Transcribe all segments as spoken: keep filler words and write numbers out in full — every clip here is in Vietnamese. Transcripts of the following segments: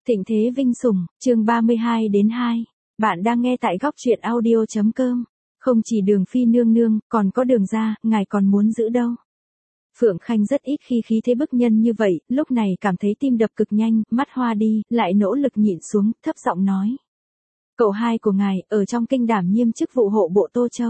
Thịnh thế vinh sủng, chương ba mươi hai đến hai. Bạn đang nghe tại góc truyện audio chấm com. Không chỉ Đường Phi nương nương, còn có Đường gia, ngài còn muốn giữ đâu. Phượng Khanh rất ít khi khí thế bức nhân như vậy, lúc này cảm thấy tim đập cực nhanh, mắt hoa đi, lại nỗ lực nhịn xuống, thấp giọng nói. Cậu hai của ngài, ở trong kinh đảm nhiêm chức vụ hộ bộ Tô Châu.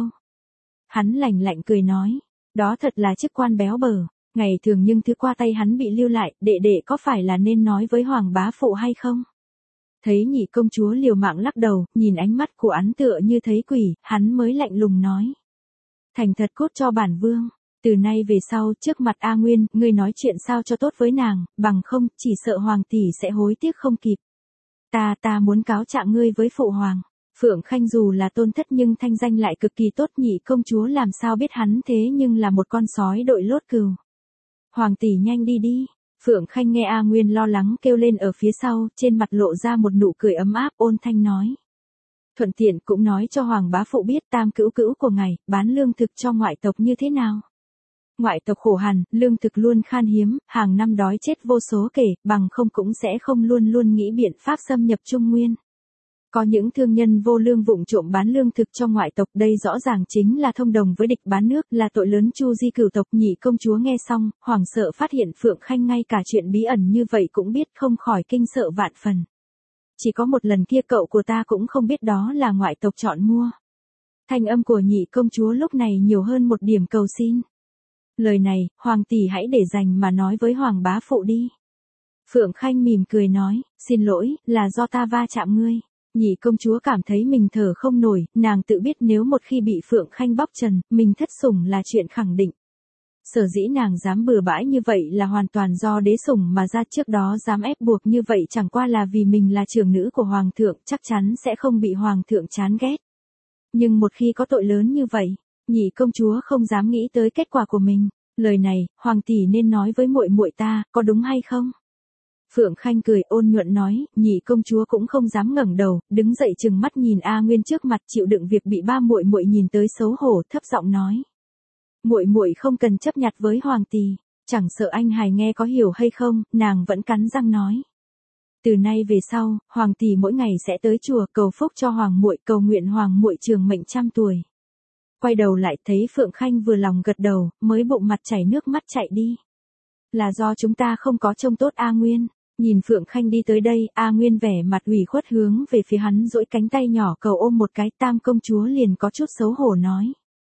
Hắn lạnh lạnh cười nói, đó thật là chức quan béo bở. Ngày thường nhưng thứ qua tay hắn bị lưu lại, đệ đệ có phải là nên nói với Hoàng bá phụ hay không? Thấy nhị công chúa liều mạng lắc đầu, nhìn ánh mắt của hắn tựa như thấy quỷ, hắn mới lạnh lùng nói. Thành thật cốt cho bản vương, từ nay về sau, trước mặt A Nguyên, ngươi nói chuyện sao cho tốt với nàng, bằng không, chỉ sợ Hoàng tỷ sẽ hối tiếc không kịp. Ta, ta muốn cáo trạng ngươi với phụ hoàng. Phượng Khanh dù là tôn thất nhưng thanh danh lại cực kỳ tốt, nhị công chúa làm sao biết hắn thế nhưng là một con sói đội lốt cừu. Hoàng tỷ nhanh đi đi. Phượng Khanh nghe A Nguyên lo lắng kêu lên ở phía sau, trên mặt lộ ra một nụ cười ấm áp, ôn thanh nói. Thuận tiện cũng nói cho Hoàng bá phụ biết tam cữu cữu của ngài, bán lương thực cho ngoại tộc như thế nào. Ngoại tộc khổ hằn, lương thực luôn khan hiếm, hàng năm đói chết vô số kể, bằng không cũng sẽ không luôn luôn nghĩ biện pháp xâm nhập Trung Nguyên. Có những thương nhân vô lương vụng trộm bán lương thực cho ngoại tộc, đây rõ ràng chính là thông đồng với địch bán nước, là tội lớn chu di cửu tộc. Nhị công chúa nghe xong, hoảng sợ phát hiện Phượng Khanh ngay cả chuyện bí ẩn như vậy cũng biết, không khỏi kinh sợ vạn phần. Chỉ có một lần kia cậu của ta cũng không biết đó là ngoại tộc chọn mua. Thanh âm của nhị công chúa lúc này nhiều hơn một điểm cầu xin. Lời này, Hoàng tỷ hãy để dành mà nói với Hoàng bá phụ đi. Phượng Khanh mỉm cười nói, xin lỗi, là do ta va chạm ngươi. Nhị công chúa cảm thấy mình thở không nổi, nàng tự biết nếu một khi bị Phượng Khanh bóc trần, mình thất sủng là chuyện khẳng định. Sở dĩ nàng dám bừa bãi như vậy là hoàn toàn do đế sủng mà ra, trước đó dám ép buộc như vậy chẳng qua là vì mình là trưởng nữ của Hoàng thượng, chắc chắn sẽ không bị Hoàng thượng chán ghét. Nhưng một khi có tội lớn như vậy, nhị công chúa không dám nghĩ tới kết quả của mình. Lời này, Hoàng tỷ nên nói với muội muội ta, có đúng hay không? Phượng Khanh cười ôn nhuận nói, nhị công chúa cũng không dám ngẩng đầu, đứng dậy trừng mắt nhìn A Nguyên trước mặt, chịu đựng việc bị ba muội muội nhìn tới xấu hổ, thấp giọng nói. Muội muội không cần chấp nhặt với Hoàng tỷ, chẳng sợ anh hài nghe có hiểu hay không, nàng vẫn cắn răng nói. Từ nay về sau, Hoàng tỷ mỗi ngày sẽ tới chùa cầu phúc cho Hoàng muội, cầu nguyện Hoàng muội trường mệnh trăm tuổi. Quay đầu lại thấy Phượng Khanh vừa lòng gật đầu, mới bụng mặt chảy nước mắt chạy đi. Là do chúng ta không có trông tốt A Nguyên. Nhìn Phượng Khanh đi tới đây, A Nguyên vẻ mặt ủy khuất hướng về phía hắn duỗi cánh tay nhỏ cầu ôm một cái, tam công chúa liền có chút xấu hổ nói.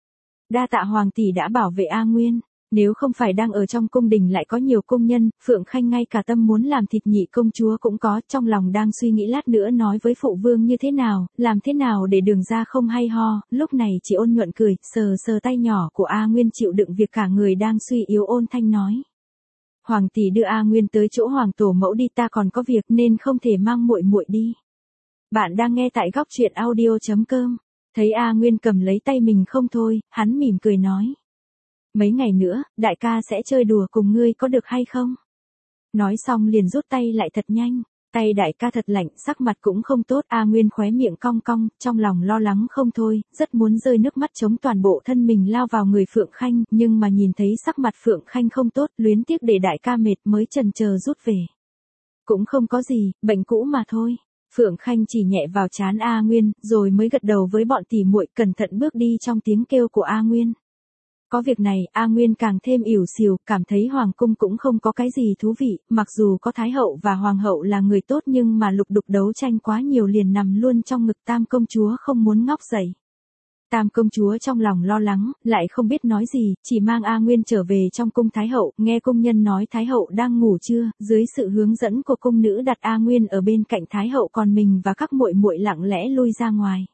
Đa tạ Hoàng tỷ đã bảo vệ A Nguyên, nếu không phải đang ở trong cung đình lại có nhiều công nhân, Phượng Khanh ngay cả tâm muốn làm thịt nhị công chúa cũng có, trong lòng đang suy nghĩ lát nữa nói với phụ vương như thế nào, làm thế nào để Đường gia không hay ho, lúc này chỉ ôn nhuận cười, sờ sờ tay nhỏ của A Nguyên chịu đựng việc cả người đang suy yếu, ôn thanh nói. Hoàng tỷ đưa A Nguyên tới chỗ Hoàng tổ mẫu đi, ta còn có việc nên không thể mang muội muội đi. Bạn đang nghe tại góc truyện audio chấm com. Thấy A Nguyên cầm lấy tay mình không thôi, hắn mỉm cười nói. Mấy ngày nữa, đại ca sẽ chơi đùa cùng ngươi có được hay không? Nói xong liền rút tay lại thật nhanh. Tay đại ca thật lạnh, sắc mặt cũng không tốt. A Nguyên khóe miệng cong cong, trong lòng lo lắng không thôi, rất muốn rơi nước mắt chống toàn bộ thân mình lao vào người Phượng Khanh, nhưng mà nhìn thấy sắc mặt Phượng Khanh không tốt, luyến tiếc để đại ca mệt mới chần chờ rút về. Cũng không có gì, bệnh cũ mà thôi. Phượng Khanh chỉ nhẹ vào trán A Nguyên, rồi mới gật đầu với bọn tỉ muội, cẩn thận bước đi trong tiếng kêu của A Nguyên. Có việc này, A Nguyên càng thêm ỉu xìu, cảm thấy Hoàng cung cũng không có cái gì thú vị, mặc dù có Thái hậu và Hoàng hậu là người tốt nhưng mà lục đục đấu tranh quá nhiều liền nằm luôn trong ngực tam công chúa không muốn ngóc dậy. Tam công chúa trong lòng lo lắng, lại không biết nói gì, chỉ mang A Nguyên trở về trong cung Thái hậu, nghe cung nhân nói Thái hậu đang ngủ trưa, dưới sự hướng dẫn của cung nữ đặt A Nguyên ở bên cạnh Thái hậu, còn mình và các muội muội lặng lẽ lui ra ngoài.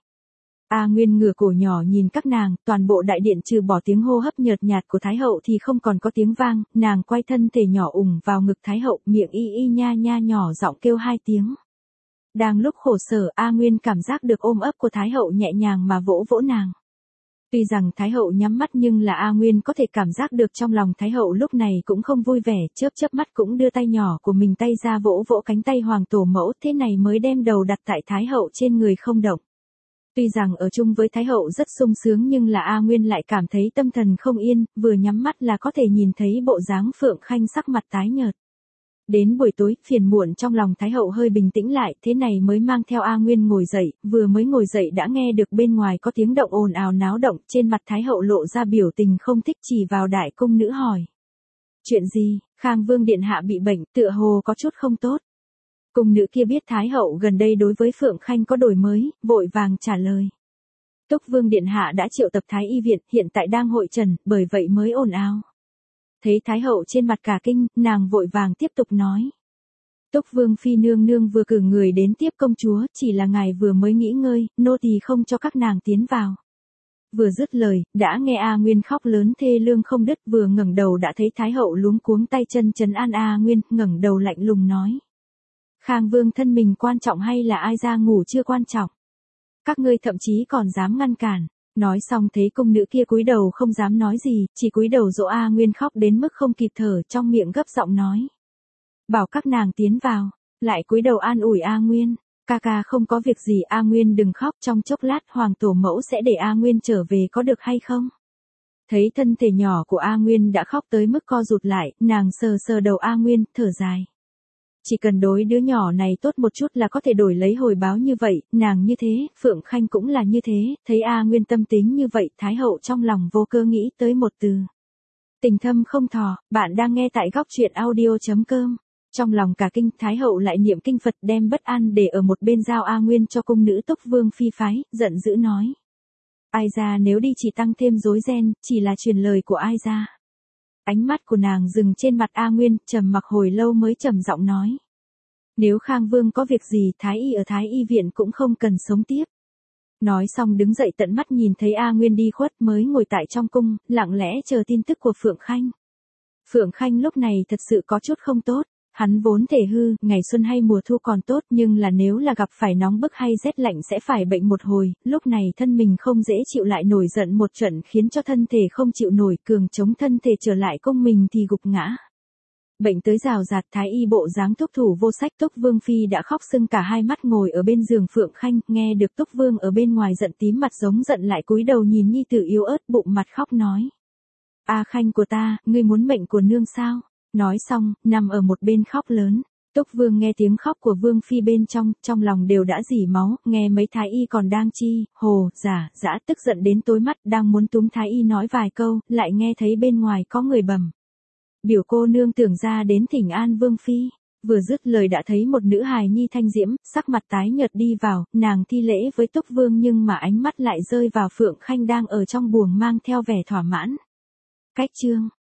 A Nguyên ngửa cổ nhỏ nhìn các nàng, toàn bộ đại điện trừ bỏ tiếng hô hấp nhợt nhạt của Thái hậu thì không còn có tiếng vang, nàng quay thân thể nhỏ ủng vào ngực Thái hậu, miệng y y nha nha nhỏ giọng kêu hai tiếng. Đang lúc khổ sở, A Nguyên cảm giác được ôm ấp của Thái hậu nhẹ nhàng mà vỗ vỗ nàng. Tuy rằng Thái hậu nhắm mắt nhưng là A Nguyên có thể cảm giác được trong lòng Thái hậu lúc này cũng không vui vẻ, chớp chớp mắt cũng đưa tay nhỏ của mình tay ra vỗ vỗ cánh tay Hoàng tổ mẫu, thế này mới đem đầu đặt tại Thái hậu trên người không động. Tuy rằng ở chung với Thái hậu rất sung sướng nhưng là A Nguyên lại cảm thấy tâm thần không yên, vừa nhắm mắt là có thể nhìn thấy bộ dáng Phượng Khanh sắc mặt tái nhợt. Đến buổi tối, phiền muộn trong lòng Thái hậu hơi bình tĩnh lại, thế này mới mang theo A Nguyên ngồi dậy, vừa mới ngồi dậy đã nghe được bên ngoài có tiếng động ồn ào náo động, trên mặt Thái hậu lộ ra biểu tình không thích, chỉ vào đại cung nữ hỏi. Chuyện gì? Khang Vương điện hạ bị bệnh, tựa hồ có chút không tốt. Cung nữ kia biết Thái hậu gần đây đối với Phượng Khanh có đổi mới, vội vàng trả lời. Túc Vương điện hạ đã triệu tập Thái y viện, hiện tại đang hội trần, bởi vậy mới ồn ào. Thấy Thái hậu trên mặt cả kinh, nàng vội vàng tiếp tục nói. Túc Vương phi nương nương vừa cử người đến tiếp công chúa, chỉ là ngài vừa mới nghỉ ngơi, nô tỳ không cho các nàng tiến vào. Vừa dứt lời, đã nghe A Nguyên khóc lớn thê lương không đứt, vừa ngẩng đầu đã thấy Thái hậu luống cuống tay chân trấn an A Nguyên, ngẩng đầu lạnh lùng nói. Khang Vương thân mình quan trọng hay là ai ra ngủ chưa quan trọng? Các ngươi thậm chí còn dám ngăn cản. Nói xong thấy cung nữ kia cúi đầu không dám nói gì, chỉ cúi đầu dỗ A Nguyên khóc đến mức không kịp thở, trong miệng gấp giọng nói. Bảo các nàng tiến vào, lại cúi đầu an ủi A Nguyên. Ca ca không có việc gì, A Nguyên đừng khóc, trong chốc lát hoàng tổ mẫu sẽ để A Nguyên trở về, có được hay không? Thấy thân thể nhỏ của A Nguyên đã khóc tới mức co rụt lại, nàng sờ sờ đầu A Nguyên, thở dài. Chỉ cần đối đứa nhỏ này tốt một chút là có thể đổi lấy hồi báo như vậy, nàng như thế, Phượng Khanh cũng là như thế, thấy A Nguyên tâm tính như vậy, Thái hậu trong lòng vô cơ nghĩ tới một từ. Tình thâm không thò, bạn đang nghe tại góc truyện audio chấm com. Trong lòng cả kinh, Thái hậu lại niệm kinh Phật đem bất an để ở một bên giao A Nguyên cho cung nữ Túc Vương phi phái, giận dữ nói. Ai ra nếu đi chỉ tăng thêm rối ren, chỉ là truyền lời của ai ra. Ánh mắt của nàng dừng trên mặt A Nguyên, trầm mặc hồi lâu mới trầm giọng nói. Nếu Khang Vương có việc gì, Thái y ở Thái y viện cũng không cần sống tiếp. Nói xong đứng dậy tận mắt nhìn thấy A Nguyên đi khuất mới ngồi tại trong cung, lặng lẽ chờ tin tức của Phượng Khanh. Phượng Khanh lúc này thật sự có chút không tốt. Hắn vốn thể hư, ngày xuân hay mùa thu còn tốt, nhưng là nếu là gặp phải nóng bức hay rét lạnh sẽ phải bệnh một hồi, lúc này thân mình không dễ chịu lại nổi giận một trận khiến cho thân thể không chịu nổi, cường chống thân thể trở lại công mình thì gục ngã. Bệnh tới rào rạt, Thái y bộ dáng thúc thủ vô sách, Túc Vương phi đã khóc sưng cả hai mắt ngồi ở bên giường Phượng Khanh, nghe được Túc Vương ở bên ngoài giận tím mặt giống giận lại cúi đầu nhìn nhi tử yếu ớt bụng mặt khóc nói. A Khanh của ta, ngươi muốn mệnh của nương sao? Nói xong, nằm ở một bên khóc lớn. Túc Vương nghe tiếng khóc của Vương phi bên trong, trong lòng đều đã dỉ máu, nghe mấy thái y còn đang chi, hồ, giả, dã tức giận đến tối mắt, đang muốn túm thái y nói vài câu, lại nghe thấy bên ngoài có người bẩm. Biểu cô nương tưởng ra đến thỉnh an Vương phi. Vừa dứt lời đã thấy một nữ hài nhi thanh diễm, sắc mặt tái nhợt đi vào, nàng thi lễ với Túc Vương nhưng mà ánh mắt lại rơi vào Phượng Khanh đang ở trong buồng mang theo vẻ thỏa mãn. Cách chương